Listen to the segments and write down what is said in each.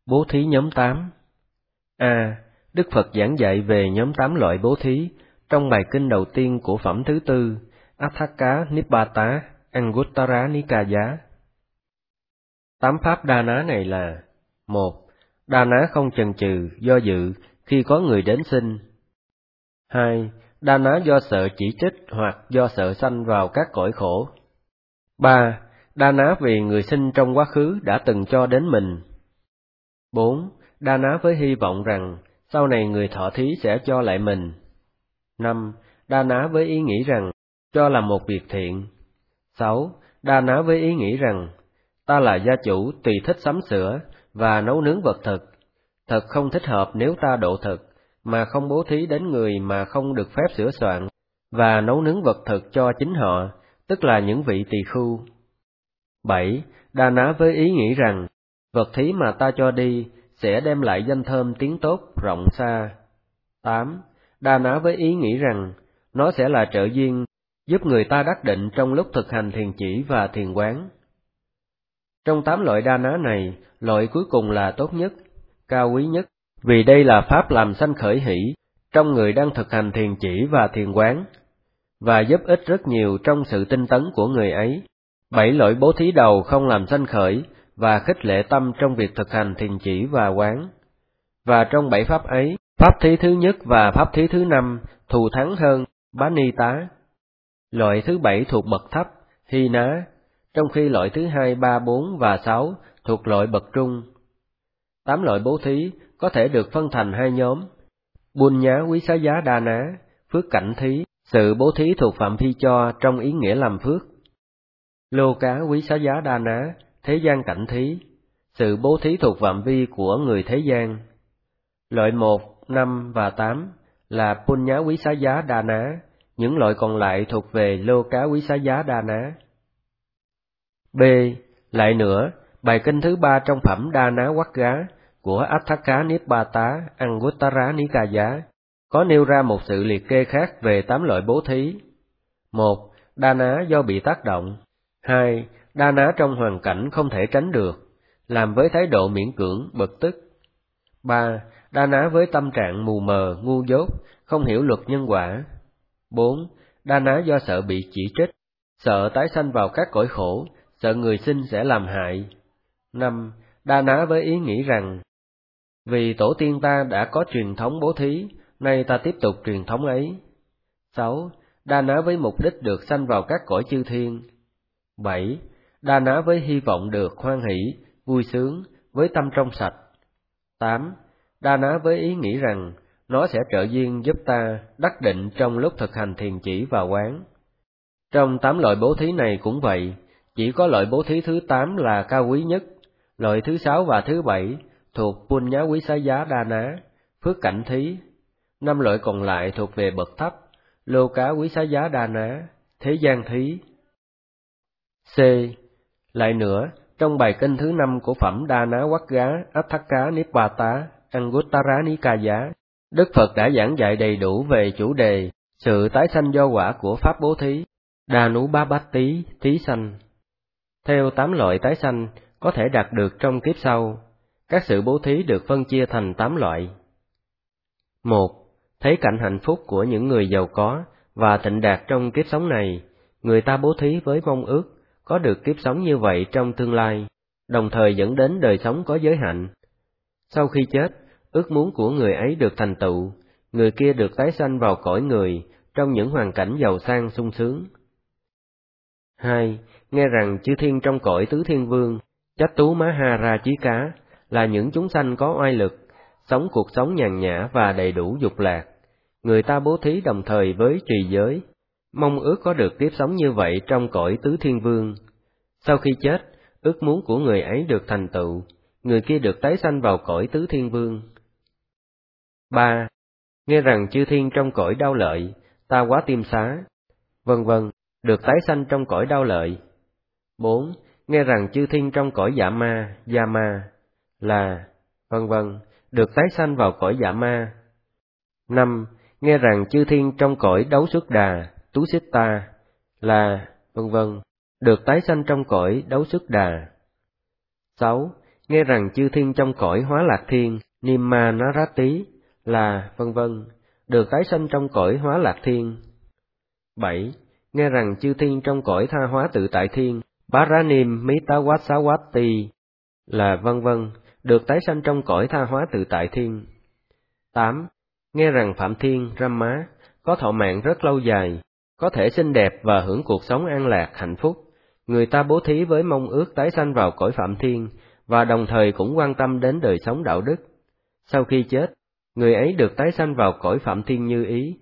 Bố thí nhóm 8. A. Đức Phật giảng dạy về nhóm 8 loại bố thí trong bài kinh đầu tiên của phẩm thứ tư, Atthaka Nibbata Anguttara Nikaya. 8 pháp đa ná này là: 1. Đa ná không chần chừ, do dự khi có người đến xin. 2. Đa ná do sợ chỉ trích hoặc do sợ sanh vào các cõi khổ. 3. Đa ná vì người sinh trong quá khứ đã từng cho đến mình. 4. Đa ná với hy vọng rằng sau này người thọ thí sẽ cho lại mình. 5. Đa ná với ý nghĩ rằng cho là một việc thiện. 6. Đa ná với ý nghĩ rằng ta là gia chủ tùy thích sắm sửa và nấu nướng vật thực, thật không thích hợp nếu ta độ thực, mà không bố thí đến người mà không được phép sửa soạn, và nấu nướng vật thực cho chính họ, tức là những vị tỳ khưu. 7. Đa ná với ý nghĩ rằng vật thí mà ta cho đi sẽ đem lại danh thơm tiếng tốt rộng xa. 8. Đa ná với ý nghĩ rằng nó sẽ là trợ duyên giúp người ta đắc định trong lúc thực hành thiền chỉ và thiền quán. Trong 8 loại đa ná này, loại cuối cùng là tốt nhất, cao quý nhất, vì đây là pháp làm sanh khởi hỷ trong người đang thực hành thiền chỉ và thiền quán, và giúp ích rất nhiều trong sự tinh tấn của người ấy. 7 loại bố thí đầu không làm sanh khởi và khích lệ tâm trong việc thực hành thiền chỉ và quán. Và trong 7 pháp ấy, pháp thí thứ nhất và pháp thí thứ 5 thù thắng hơn bá ni tá. Loại thứ 7 thuộc bậc thấp, hy ná, trong khi loại thứ 2, 3, 4 và 6 thuộc loại bậc trung. 8 loại bố thí có thể được phân thành 2 nhóm: Buôn nhá quý xá giá đa ná, phước cảnh thí, sự bố thí thuộc phạm vi cho trong ý nghĩa làm phước. Lô cá quý xá giá đa ná, thế gian cảnh thí, sự bố thí thuộc phạm vi của người thế gian. Loại 1, 5 và 8 là Punya quý xá giá đa ná, những loại còn lại thuộc về lô cá quý xá giá đa ná. B. Lại nữa, bài kinh thứ 3 trong phẩm Đa ná Quát Gá của Atthaka Nibbata Anguttara Nikaya có nêu ra một sự liệt kê khác về 8 loại bố thí. 1. Đa ná do bị tác động. 2. Đa ná trong hoàn cảnh không thể tránh được, làm với thái độ miễn cưỡng, bực tức. 3. Đa ná với tâm trạng mù mờ, ngu dốt, không hiểu luật nhân quả. 4. Đa ná do sợ bị chỉ trích, sợ tái sanh vào các cõi khổ, sợ người sinh sẽ làm hại. 5. Đa ná với ý nghĩ rằng vì tổ tiên ta đã có truyền thống bố thí, nay ta tiếp tục truyền thống ấy. 6. Đa ná với mục đích được sanh vào các cõi chư thiên. 7. Đa ná với hy vọng được hoan hỷ, vui sướng, với tâm trong sạch. 8. Đa ná với ý nghĩ rằng nó sẽ trợ duyên giúp ta đắc định trong lúc thực hành thiền chỉ và quán. Trong 8 loại bố thí này cũng vậy, chỉ có loại bố thí thứ 8 là cao quý nhất, loại thứ 6 và thứ 7 thuộc Punya quý xá giá đa ná, phước cảnh thí. 5 loại còn lại thuộc về bậc thấp, lô cá quý xá giá đa ná, thế gian thí. C. Lại nữa, trong bài kinh thứ 5 của phẩm Đa ná Quát Gá Atthaka Nibbata Anguttara Nikaya, Đức Phật đã giảng dạy đầy đủ về chủ đề sự tái sanh do quả của pháp bố thí, Danubhabati, thí sanh. Theo 8 loại tái sanh có thể đạt được trong kiếp sau, các sự bố thí được phân chia thành 8 loại. 1. Thấy cảnh hạnh phúc của những người giàu có và thịnh đạt trong kiếp sống này, người ta bố thí với mong ước có được kiếp sống như vậy trong tương lai, đồng thời dẫn đến đời sống có giới hạnh. Sau khi chết, ước muốn của người ấy được thành tựu, người kia được tái sanh vào cõi người trong những hoàn cảnh giàu sang sung sướng. 2. Nghe rằng chư thiên trong cõi tứ thiên vương, Chát Tú Má Ha Ra Chí Cá là những chúng sanh có oai lực, sống cuộc sống nhàn nhã và đầy đủ dục lạc. Người ta bố thí đồng thời với trì giới, mong ước có được tiếp sống như vậy trong cõi tứ thiên vương. Sau khi chết, ước muốn của người ấy được thành tựu, người kia được tái sanh vào cõi tứ thiên vương. 3. Nghe rằng chư thiên trong cõi đau lợi, Ta Quá Tiêm Xá, vân vân, được tái sanh trong cõi đau lợi. 4. Nghe rằng chư thiên trong cõi dạ ma, Yama, là, vân vân, được tái sanh vào cõi dạ ma. 5. Nghe rằng chư thiên trong cõi đấu xuất đà, Tú Xích Ta, là, vân vân, được tái sanh trong cõi đấu xuất đà. 6. nghe rằng chư thiên trong cõi Hóa Lạc Thiên, Nimma Narati, là vân vân, được tái sanh trong cõi Hóa Lạc Thiên. 7. Nghe rằng chư thiên trong cõi Tha Hóa Tự Tại Thiên, Paranim Mitawasawati, là vân vân, được tái sanh trong cõi Tha Hóa Tự Tại Thiên. 8. Nghe rằng Phạm Thiên, Brahma, có thọ mạng rất lâu dài, có thể xinh đẹp và hưởng cuộc sống an lạc, hạnh phúc. Người ta bố thí với mong ước tái sanh vào cõi Phạm Thiên, và đồng thời cũng quan tâm đến đời sống đạo đức. Sau khi chết, người ấy được tái sanh vào cõi Phạm Thiên như ý.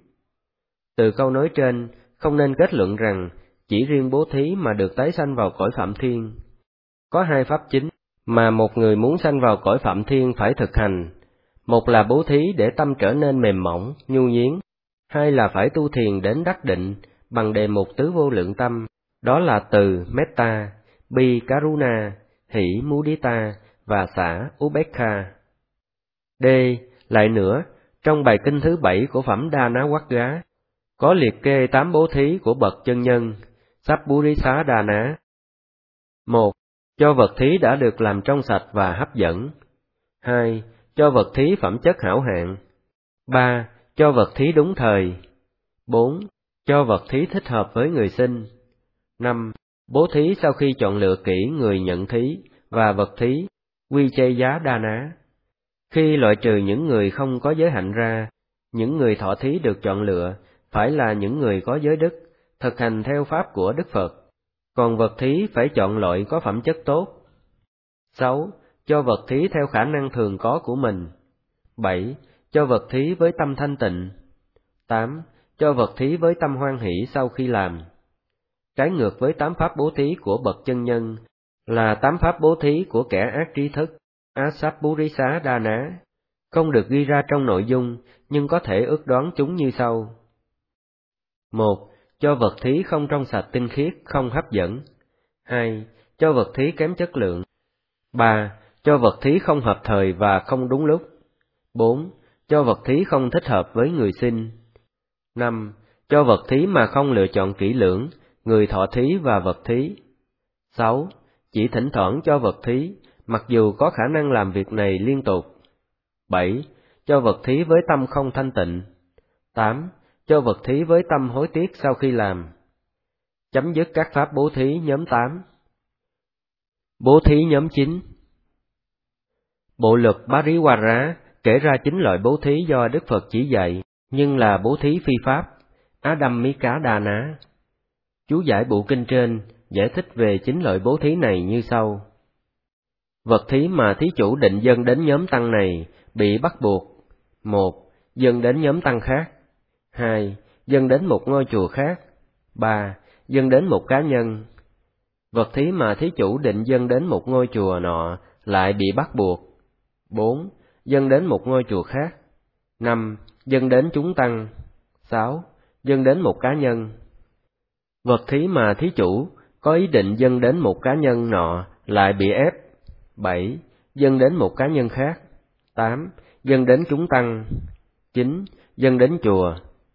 Từ câu nói trên, không nên kết luận rằng chỉ riêng bố thí mà được tái sanh vào cõi Phạm Thiên. Có hai pháp chính mà một người muốn sanh vào cõi Phạm Thiên phải thực hành. Một là bố thí để tâm trở nên mềm mỏng, nhu nhuyến. Hai là phải tu thiền đến đắc định bằng đề mục tứ vô lượng tâm, đó là từ Metta, Bi Karuna, Hỷ Mudita và Xả Ubekha. D. Lại nữa, trong bài kinh thứ 7 của phẩm Đa Ná Quát Gá, có liệt kê 8 bố thí của bậc chân nhân, Sappurisa Đà Ná. 1. Cho vật thí đã được làm trong sạch và hấp dẫn. 2. Cho vật thí phẩm chất hảo hạng. 3. Cho vật thí đúng thời. 4. Cho vật thí thích hợp với người sinh. 5. Bố thí sau khi chọn lựa kỹ người nhận thí và vật thí, quy chê giá đa ná. Khi loại trừ những người không có giới hạnh ra, những người thọ thí được chọn lựa phải là những người có giới đức, thực hành theo pháp của Đức Phật, còn vật thí phải chọn loại có phẩm chất tốt. 6. Cho vật thí theo khả năng thường có của mình. 7. Cho vật thí với tâm thanh tịnh. 8. Cho vật thí với tâm hoan hỷ sau khi làm. Trái ngược với 8 pháp bố thí của bậc chân nhân là 8 pháp bố thí của kẻ ác trí thức, Asappurisa Đa Ná, không được ghi ra trong nội dung, nhưng có thể ước đoán chúng như sau. 1. Cho vật thí không trong sạch tinh khiết, không hấp dẫn. 2. Cho vật thí kém chất lượng. 3. Cho vật thí không hợp thời và không đúng lúc. 4. Cho vật thí không thích hợp với người sinh. 5. Cho vật thí mà không lựa chọn kỹ lưỡng, người thọ thí và vật thí. 6. Chỉ thỉnh thoảng cho vật thí, mặc dù có khả năng làm việc này liên tục. 7. Cho vật thí với tâm không thanh tịnh. 8. Cho vật thí với tâm hối tiếc sau khi làm. Chấm dứt các pháp bố thí nhóm 8. Bố thí nhóm 9. Bộ luật Pariwara kể ra 9 loại bố thí do Đức Phật chỉ dạy, nhưng là bố thí phi pháp, Adammika Đà Ná. Chú giải bộ kinh trên giải thích về 9 loại bố thí này như sau. Vật thí mà thí chủ định dâng đến nhóm tăng này bị bắt buộc. 1. Dâng đến nhóm tăng khác. 2. Dâng đến một ngôi chùa khác. 3. Dâng đến một cá nhân. Vật thí mà thí chủ định dâng đến một ngôi chùa nọ lại bị bắt buộc. 4. Dâng đến một ngôi chùa khác. 5. Dâng đến chúng tăng. 6. Dâng đến một cá nhân. Vật thí mà thí chủ có ý định dâng đến một cá nhân nọ lại bị ép. 7. Dâng đến một cá nhân khác. 8. Dâng đến chúng tăng. 9. Dâng đến chùa.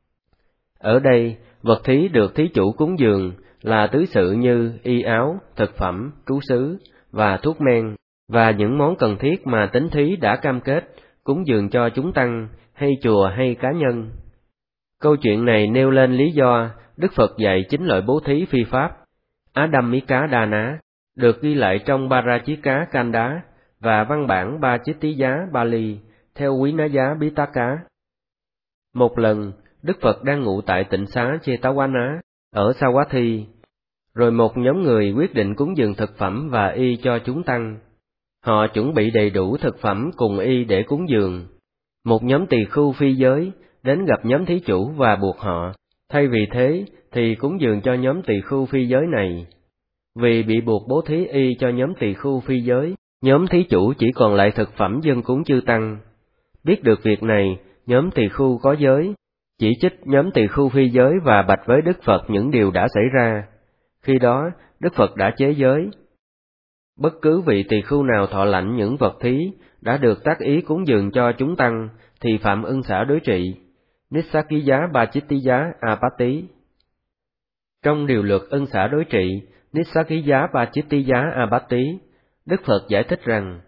Ở đây, vật thí được thí chủ cúng dường là tứ sự như y áo, thực phẩm, trú xứ và thuốc men, và những món cần thiết mà tín thí đã cam kết cúng dường cho chúng tăng, hay chùa hay cá nhân. Câu chuyện này nêu lên lý do Đức Phật dạy 9 loại bố thí phi pháp, Adammika Đà Ná, được ghi lại trong Parachika Kanda và văn bản Ba Chít Tí Giá Bali theo Quý Ná Giá Pitaka. Một lần, Đức Phật đang ngụ tại tịnh xá Chetawala ở Sawathi, rồi một nhóm người quyết định cúng dường thực phẩm và y cho chúng tăng. Họ chuẩn bị đầy đủ thực phẩm cùng y để cúng dường. Một nhóm tỳ khưu phi giới đến gặp nhóm thí chủ và buộc họ, thay vì thế thì cúng dường cho nhóm tỳ khưu phi giới này. Vì bị buộc bố thí y cho nhóm tỳ khưu phi giới, nhóm thí chủ chỉ còn lại thực phẩm dâng cúng chư tăng. Biết được việc này, nhóm tỳ khưu có giới chỉ trích nhóm tỳ khưu phi giới và bạch với Đức Phật những điều đã xảy ra. Khi đó, Đức Phật đã chế giới. Bất cứ vị tỳ khưu nào thọ lãnh những vật thí đã được tác ý cúng dường cho chúng tăng thì phạm ưng xả đối trị, Nissakkiya Bachittiya Apatti. Trong điều luật ưng xả đối trị, Nissakkiya Bachittiya Apatti, Đức Phật giải thích rằng,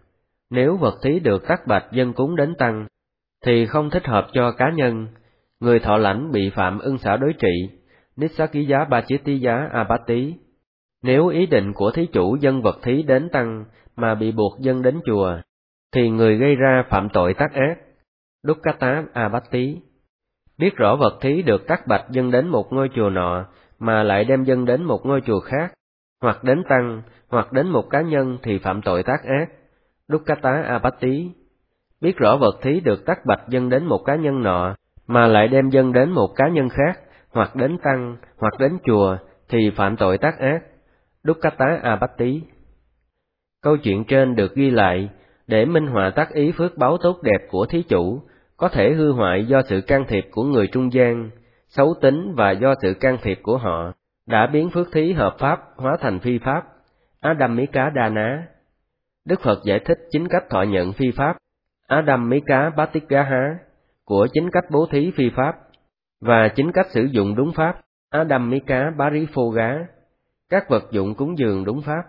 Nếu vật thí được tắc bạch dâng cúng đến tăng, thì không thích hợp cho cá nhân. Người thọ lãnh bị phạm ưng xả đối trị, Nissakkiya Bachitiya Abati. Nếu ý định của thí chủ dâng vật thí đến tăng mà bị buộc dâng đến chùa, thì người gây ra phạm tội tác ác, Dukkata Abati. Biết rõ vật thí được tắc bạch dâng đến một ngôi chùa nọ mà lại đem dâng đến một ngôi chùa khác, hoặc đến tăng, hoặc đến một cá nhân thì phạm tội tác ác, Dukkata Abati. Biết rõ vật thí được tắc bạch dâng đến một cá nhân nọ mà lại đem dâng đến một cá nhân khác, hoặc đến tăng, hoặc đến chùa thì phạm tội tác ác, Dukkata Abati. Câu chuyện trên được ghi lại để minh họa tác ý phước báo tốt đẹp của thí chủ có thể hư hoại do sự can thiệp của người trung gian, xấu tính và do sự can thiệp của họ đã biến phước thí hợp pháp hóa thành phi pháp, Adammika Dana. Đức Phật giải thích chính cách thọ nhận phi pháp, Adammika Patigaha, của chính cách bố thí phi pháp, và chính cách sử dụng đúng pháp, Adammika Parifoga, các vật dụng cúng dường đúng pháp.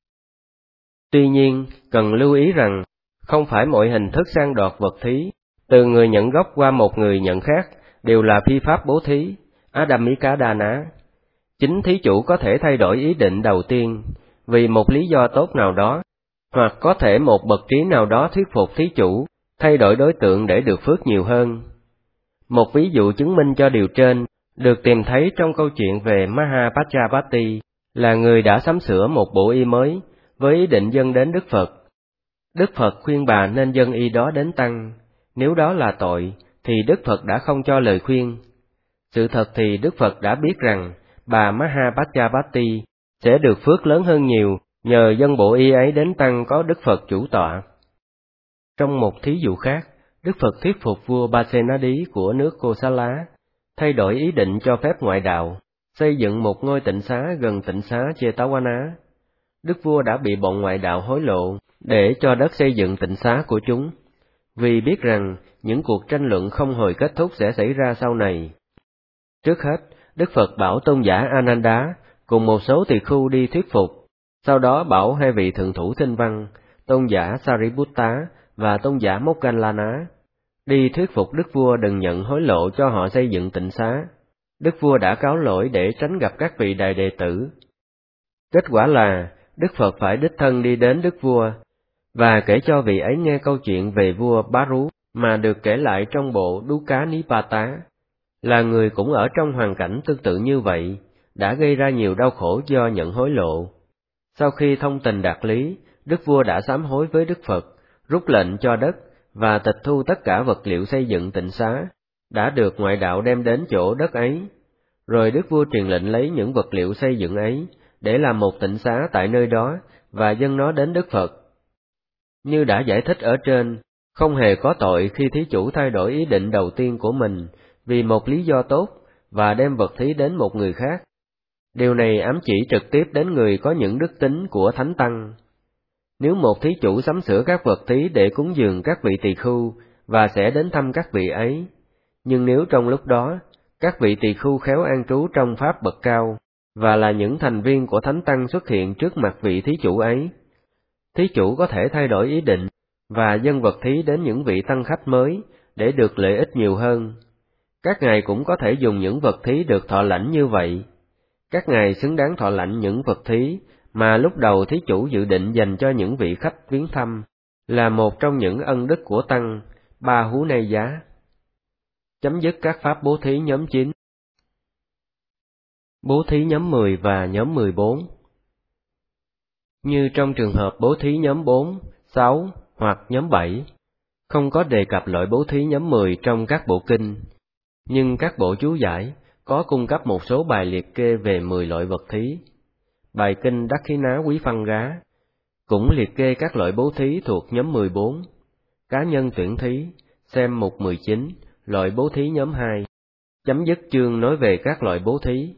Tuy nhiên, cần lưu ý rằng, không phải mọi hình thức sang đoạt vật thí, từ người nhận gốc qua một người nhận khác, đều là phi pháp bố thí, Adammika Dana. Chính thí chủ có thể thay đổi ý định đầu tiên, vì một lý do tốt nào đó, hoặc có thể một bậc trí nào đó thuyết phục thí chủ, thay đổi đối tượng để được phước nhiều hơn. Một ví dụ chứng minh cho điều trên, được tìm thấy trong câu chuyện về Mahapajapati, là người đã sắm sửa một bộ y mới, với ý định dâng đến Đức Phật. Đức Phật khuyên bà nên dâng y đó đến tăng, nếu đó là tội, thì Đức Phật đã không cho lời khuyên. Sự thật thì Đức Phật đã biết rằng, bà Mahapajapati sẽ được phước lớn hơn nhiều, nhờ dâng bộ y ấy đến tăng có Đức Phật chủ tọa. Trong một thí dụ khác, Đức Phật thuyết phục vua Pasenadi của nước Kosala, thay đổi ý định cho phép ngoại đạo, xây dựng một ngôi tịnh xá gần tịnh xá Jetavana. Đức vua đã bị bọn ngoại đạo hối lộ để cho đất xây dựng tịnh xá của chúng, vì biết rằng những cuộc tranh luận không hồi kết thúc sẽ xảy ra sau này. Trước hết, Đức Phật bảo tôn giả Ananda cùng một số tỳ khưu đi thuyết phục, sau đó bảo hai vị thượng thủ Tinh Văn, tôn giả Sariputta và tôn giả Moggallana, đi thuyết phục đức vua đừng nhận hối lộ cho họ xây dựng tịnh xá. Đức vua đã cáo lỗi để tránh gặp các vị đại đệ tử. Kết quả là, Đức Phật phải đích thân đi đến đức vua, và kể cho vị ấy nghe câu chuyện về vua Baru mà được kể lại trong bộ Dukkha Nipata, là người cũng ở trong hoàn cảnh tương tự như vậy, đã gây ra nhiều đau khổ do nhận hối lộ. Sau khi thông tình đạt lý, đức vua đã sám hối với Đức Phật, rút lệnh cho đất và tịch thu tất cả vật liệu xây dựng tịnh xá đã được ngoại đạo đem đến chỗ đất ấy. Rồi đức vua truyền lệnh lấy những vật liệu xây dựng ấy để làm một tịnh xá tại nơi đó và dâng nó đến Đức Phật. Như đã giải thích ở trên, không hề có tội khi thí chủ thay đổi ý định đầu tiên của mình vì một lý do tốt và đem vật thí đến một người khác. Điều này ám chỉ trực tiếp đến người có những đức tính của Thánh Tăng. Nếu một thí chủ sắm sửa các vật thí để cúng dường các vị tỳ khưu và sẽ đến thăm các vị ấy, nhưng nếu trong lúc đó, các vị tỳ khưu khéo an trú trong pháp bậc cao, và là những thành viên của Thánh Tăng xuất hiện trước mặt vị thí chủ ấy, thí chủ có thể thay đổi ý định, và dâng vật thí đến những vị tăng khách mới, để được lợi ích nhiều hơn. Các ngài cũng có thể dùng những vật thí được thọ lãnh như vậy. Các ngài xứng đáng thọ lãnh những vật thí mà lúc đầu thí chủ dự định dành cho những vị khách viếng thăm, là một trong những ân đức của Tăng, Ba Hú Nay Giá. Chấm dứt các pháp bố thí nhóm 9. Bố thí nhóm 10 và nhóm 14. Như trong trường hợp bố thí nhóm 4, 6 hoặc nhóm 7, không có đề cập loại bố thí nhóm 10 trong các bộ kinh, nhưng các bộ chú giải có cung cấp một số bài liệt kê về 10 loại vật thí. Bài kinh Dakkhiná Quý Phăng Gá cũng liệt kê các loại bố thí thuộc nhóm 14. Cá nhân tuyển thí, xem mục 19, loại bố thí nhóm 2. Chấm dứt chương nói về các loại bố thí.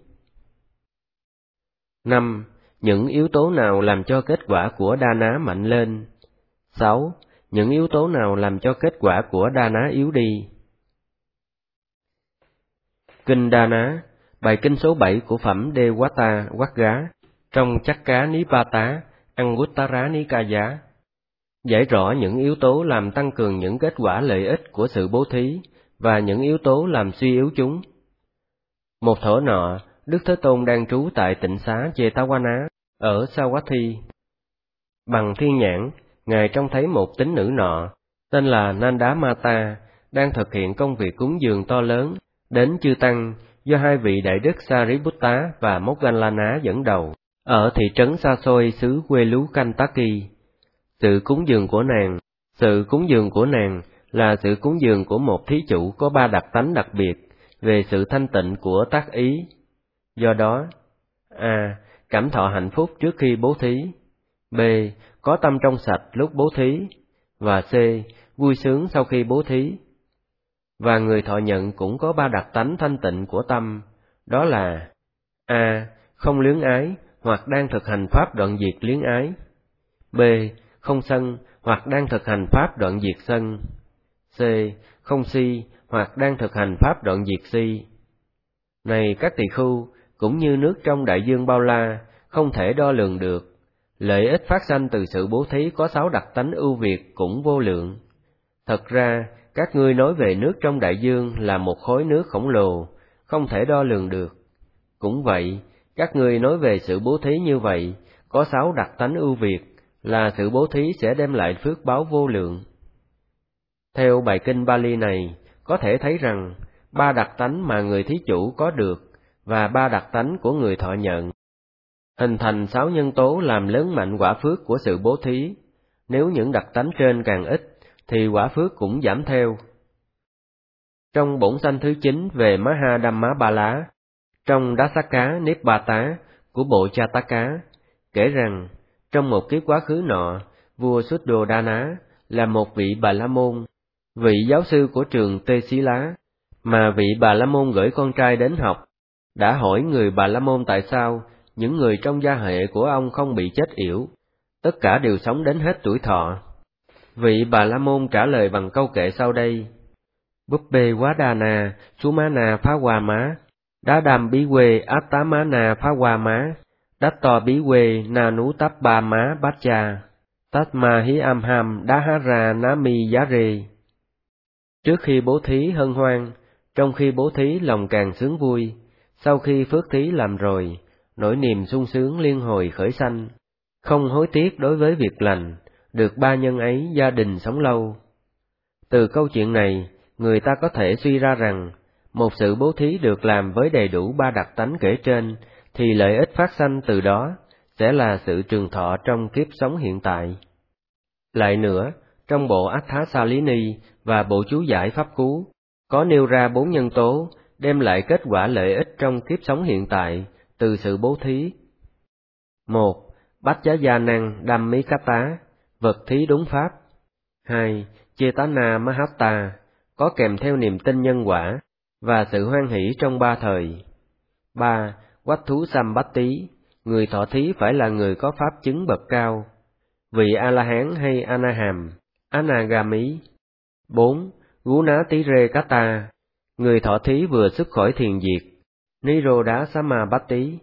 5. Những yếu tố nào làm cho kết quả của đa ná mạnh lên? 6. Những yếu tố nào làm cho kết quả của đa ná yếu đi? Kinh Đa Ná, bài kinh số 7 của phẩm Devata Vagga, trong Chakka Nipata, Anguttara Nikaya. Giải rõ những yếu tố làm tăng cường những kết quả lợi ích của sự bố thí và những yếu tố làm suy yếu chúng. Một thuở nọ, Đức Thế Tôn đang trú tại tịnh xá Jetavana ở Savatthi. Bằng thiên nhãn, Ngài trông thấy một tín nữ nọ, tên là Nanda Mata, đang thực hiện công việc cúng dường to lớn đến chư tăng do hai vị đại đức Sariputta và Moggallana dẫn đầu, ở thị trấn xa xôi xứ Velukantaki. Sự cúng dường của nàng là sự cúng dường của một thí chủ có 3 đặc tánh đặc biệt về sự thanh tịnh của tác ý. Do đó, a. Cảm thọ hạnh phúc trước khi bố thí, b. Có tâm trong sạch lúc bố thí, và c. Vui sướng sau khi bố thí. Và người thọ nhận cũng có 3 đặc tánh thanh tịnh của tâm, đó là a. Không luyến ái hoặc đang thực hành pháp đoạn diệt luyến ái, b. Không sân hoặc đang thực hành pháp đoạn diệt sân, c. Không si hoặc đang thực hành pháp đoạn diệt si. Này các tỳ khưu, cũng như nước trong đại dương bao la, không thể đo lường được, lợi ích phát sanh từ sự bố thí có 6 đặc tánh ưu việt cũng vô lượng. Thật ra, các ngươi nói về nước trong đại dương là một khối nước khổng lồ, không thể đo lường được. Cũng vậy, các ngươi nói về sự bố thí như vậy, có 6 đặc tánh ưu việt, là sự bố thí sẽ đem lại phước báo vô lượng. Theo bài kinh Pali này, có thể thấy rằng 3 đặc tánh mà người thí chủ có được và 3 đặc tánh của người thọ nhận hình thành 6 nhân tố làm lớn mạnh quả phước của sự bố thí. Nếu những đặc tánh trên càng ít, thì quả phước cũng giảm theo. Trong bổn sanh thứ 9 về Mahadhamma-ba-lá, trong Dasaka Nibbata của bộ Jataka, kể rằng, trong một kiếp quá khứ nọ, vua Suddhodana là một vị Bà La Môn, vị giáo sư của trường Tê Xí Lá, mà vị Bà La Môn gửi con trai đến học, đã hỏi người Bà La Môn tại sao những người trong gia hệ của ông không bị chết yểu, tất cả đều sống đến hết tuổi thọ. Vị Bà La Môn trả lời bằng câu kệ sau đây: Bubbê Wadana Sumana Phawama, Đá Đàm Bí Quê Attamana Phawama, Đát To Bí Quê Nanu Tappa Má Bát Cha, Tatma Hi Amham Dahara Nami Yare. Trước khi bố thí hân hoan, trong khi bố thí lòng càng sướng vui, sau khi phước thí làm rồi, nỗi niềm sung sướng liên hồi khởi sanh, không hối tiếc đối với việc lành, được 3 nhân ấy gia đình sống lâu. Từ câu chuyện này, người ta có thể suy ra rằng, một sự bố thí được làm với đầy đủ 3 đặc tánh kể trên, thì lợi ích phát sanh từ đó sẽ là sự trường thọ trong kiếp sống hiện tại. Lại nữa, trong bộ Atthasalini và bộ chú giải pháp cú, có nêu ra 4 nhân tố đem lại kết quả lợi ích trong kiếp sống hiện tại từ sự bố thí. 1. Bát giá gia năng Dhammikata, vật thí đúng pháp. 2. Chetana Mahatta, có kèm theo niềm tin nhân quả và sự hoan hỷ trong 3 thời. 3. Quách thú Sambatti, người thọ thí phải là người có pháp chứng bậc cao, vị A-la-hán hay A-na-hàm, Anagami. 4. Gunatire Kata, người thọ thí vừa xuất khỏi thiền diệt, Nirodha Samabatti.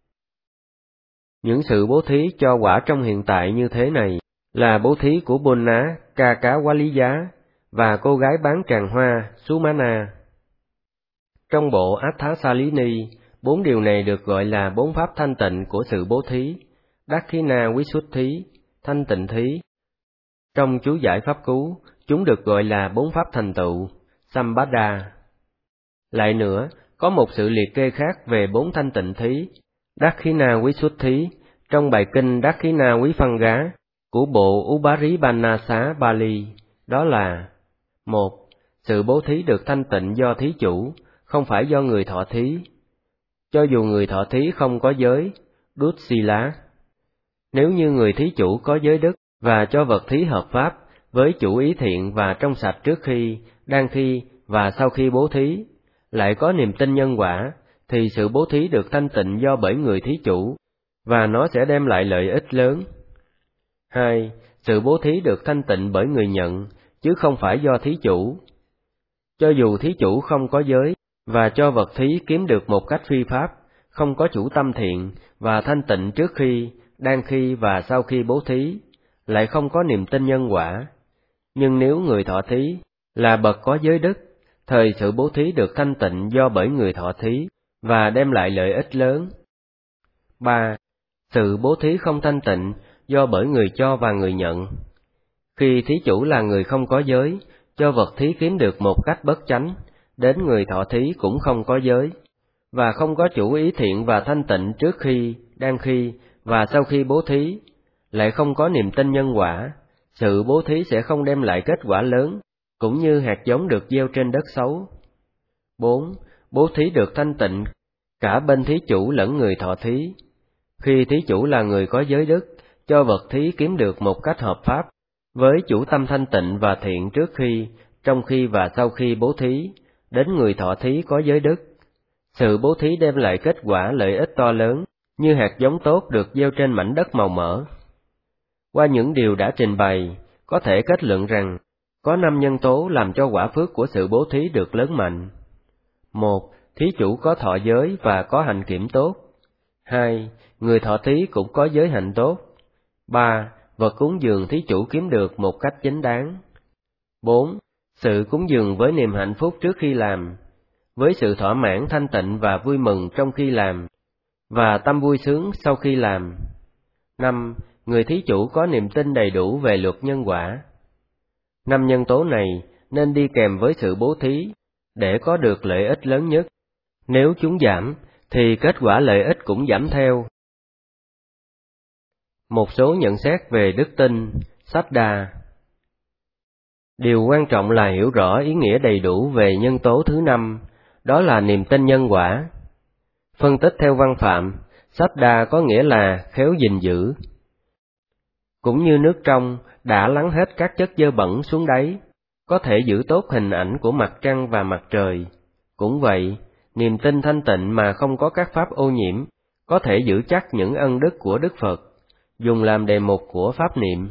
Những sự bố thí cho quả trong hiện tại như thế này là bố thí của Bonna Kakawaliya và cô gái bán tràng hoa Sumana. Trong bộ Atthasalini, 4 điều này được gọi là 4 pháp thanh tịnh của sự bố thí, Dakkhina Visuddhi, thanh tịnh thí. Trong chú giải pháp cú, chúng được gọi là 4 pháp thành tựu, Sampada. Lại nữa, có một sự liệt kê khác về 4 thanh tịnh thí, Dakkhina Visuddhi, trong bài kinh Dakkhina Viphanga của bộ Uparipannasa Bali, đó là: 1. Sự bố thí được thanh tịnh do thí chủ, không phải do người thọ thí. Cho dù người thọ thí không có giới, đút xì lá. Nếu như người thí chủ có giới đức và cho vật thí hợp pháp, với chủ ý thiện và trong sạch trước khi, đang khi và sau khi bố thí, lại có niềm tin nhân quả, thì sự bố thí được thanh tịnh do bởi người thí chủ, và nó sẽ đem lại lợi ích lớn. 2. Sự bố thí được thanh tịnh bởi người nhận, chứ không phải do thí chủ. Cho dù thí chủ không có giới, và cho vật thí kiếm được một cách phi pháp, không có chủ tâm thiện và thanh tịnh trước khi, đang khi và sau khi bố thí, lại không có niềm tin nhân quả. Nhưng nếu người thọ thí là bậc có giới đức, thời sự bố thí được thanh tịnh do bởi người thọ thí và đem lại lợi ích lớn. 3. Sự bố thí không thanh tịnh do bởi người cho và người nhận. Khi thí chủ là người không có giới, cho vật thí kiếm được một cách bất chánh, đến người thọ thí cũng không có giới, và không có chủ ý thiện và thanh tịnh trước khi, đang khi và sau khi bố thí, lại không có niềm tin nhân quả, sự bố thí sẽ không đem lại kết quả lớn, cũng như hạt giống được gieo trên đất xấu. 4. Bố thí được thanh tịnh, cả bên thí chủ lẫn người thọ thí. Khi thí chủ là người có giới đức, cho vật thí kiếm được một cách hợp pháp, với chủ tâm thanh tịnh và thiện trước khi, trong khi và sau khi bố thí, đến người thọ thí có giới đức. Sự bố thí đem lại kết quả lợi ích to lớn, như hạt giống tốt được gieo trên mảnh đất màu mỡ. Qua những điều đã trình bày, có thể kết luận rằng, có 5 nhân tố làm cho quả phước của sự bố thí được lớn mạnh. 1. Thí chủ có thọ giới và có hành kiểm tốt. 2. Người thọ thí cũng có giới hạnh tốt. 3. Vật cúng dường thí chủ kiếm được một cách chính đáng. 4. Sự cúng dường với niềm hạnh phúc trước khi làm, với sự thỏa mãn thanh tịnh và vui mừng trong khi làm, và tâm vui sướng sau khi làm. 5. Người thí chủ có niềm tin đầy đủ về luật nhân quả. 5 nhân tố này nên đi kèm với sự bố thí, để có được lợi ích lớn nhất. Nếu chúng giảm, thì kết quả lợi ích cũng giảm theo. Một số nhận xét về đức tin, Saddha. Điều quan trọng là hiểu rõ ý nghĩa đầy đủ về nhân tố thứ 5, đó là niềm tin nhân quả. Phân tích theo văn phạm, Saddha có nghĩa là khéo gìn giữ. Cũng như nước trong đã lắng hết các chất dơ bẩn xuống đáy, có thể giữ tốt hình ảnh của mặt trăng và mặt trời. Cũng vậy, niềm tin thanh tịnh mà không có các pháp ô nhiễm, có thể giữ chắc những ân đức của Đức Phật, dùng làm đề mục của pháp niệm.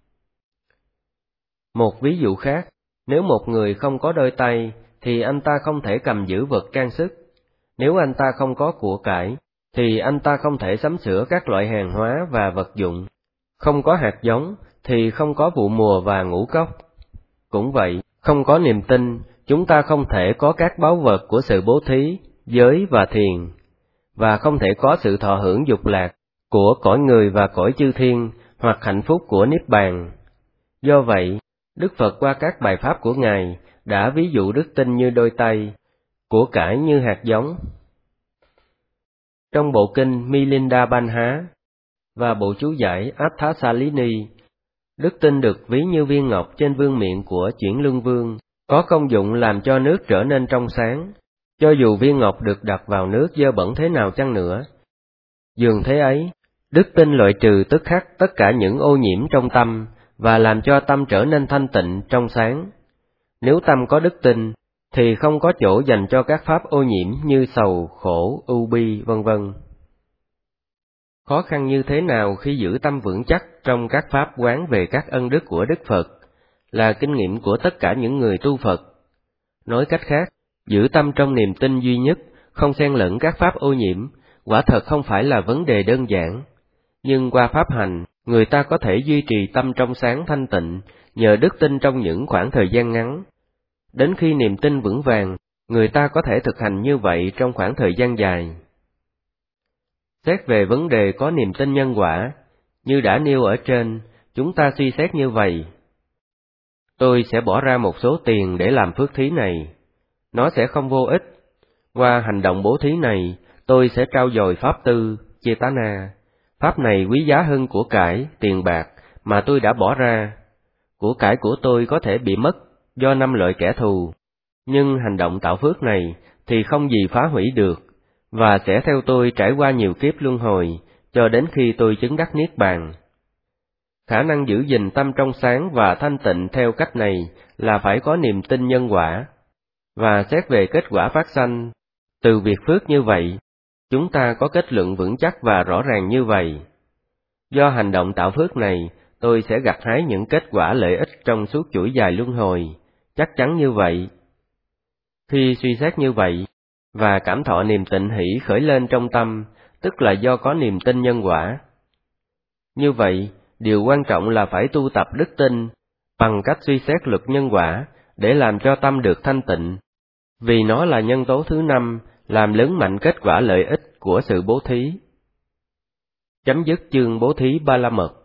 Một ví dụ khác, nếu một người không có đôi tay, thì anh ta không thể cầm giữ vật trang sức. Nếu anh ta không có của cải, thì anh ta không thể sắm sửa các loại hàng hóa và vật dụng. Không có hạt giống, thì không có vụ mùa và ngũ cốc. Cũng vậy, không có niềm tin, chúng ta không thể có các báu vật của sự bố thí, giới và thiền, và không thể có sự thọ hưởng dục lạc của cõi người và cõi chư thiên, hoặc hạnh phúc của Niết Bàn. Do vậy, Đức Phật qua các bài pháp của Ngài đã ví dụ đức tin như đôi tay, của cải như hạt giống. Trong bộ kinh Milinda Banha và bộ chú giải Atthasalini, đức tin được ví như viên ngọc trên vương miện của Chuyển Luân Vương, có công dụng làm cho nước trở nên trong sáng, cho dù viên ngọc được đặt vào nước dơ bẩn thế nào chăng nữa. Dường thế ấy, đức tin loại trừ tức khắc tất cả những ô nhiễm trong tâm, và làm cho tâm trở nên thanh tịnh, trong sáng. Nếu tâm có đức tin, thì không có chỗ dành cho các pháp ô nhiễm như sầu, khổ, ưu bi, vân vân. Khó khăn như thế nào khi giữ tâm vững chắc trong các pháp quán về các ân đức của Đức Phật, là kinh nghiệm của tất cả những người tu Phật. Nói cách khác, giữ tâm trong niềm tin duy nhất, không xen lẫn các pháp ô nhiễm, quả thật không phải là vấn đề đơn giản. Nhưng qua pháp hành, người ta có thể duy trì tâm trong sáng thanh tịnh, nhờ đức tin trong những khoảng thời gian ngắn. Đến khi niềm tin vững vàng, người ta có thể thực hành như vậy trong khoảng thời gian dài. Xét về vấn đề có niềm tin nhân quả, như đã nêu ở trên, chúng ta suy xét như vậy. Tôi sẽ bỏ ra một số tiền để làm phước thí này. Nó sẽ không vô ích. Qua hành động bố thí này, tôi sẽ trau dồi pháp tư, Chetana. Pháp này quý giá hơn của cải, tiền bạc mà tôi đã bỏ ra. Của cải của tôi có thể bị mất do 5 loại kẻ thù, nhưng hành động tạo phước này thì không gì phá hủy được, và sẽ theo tôi trải qua nhiều kiếp luân hồi, cho đến khi tôi chứng đắc Niết Bàn. Khả năng giữ gìn tâm trong sáng và thanh tịnh theo cách này là phải có niềm tin nhân quả, và xét về kết quả phát sanh. Từ việc phước như vậy, chúng ta có kết luận vững chắc và rõ ràng như vậy. Do hành động tạo phước này, tôi sẽ gặt hái những kết quả lợi ích trong suốt chuỗi dài luân hồi, chắc chắn như vậy. Khi suy xét như vậy, và cảm thọ niềm tịnh hỷ khởi lên trong tâm, tức là do có niềm tin nhân quả. Như vậy, điều quan trọng là phải tu tập đức tin, bằng cách suy xét luật nhân quả, để làm cho tâm được thanh tịnh, vì nó là nhân tố thứ 5, làm lớn mạnh kết quả lợi ích của sự bố thí. Chấm dứt chương bố thí Ba La Mật.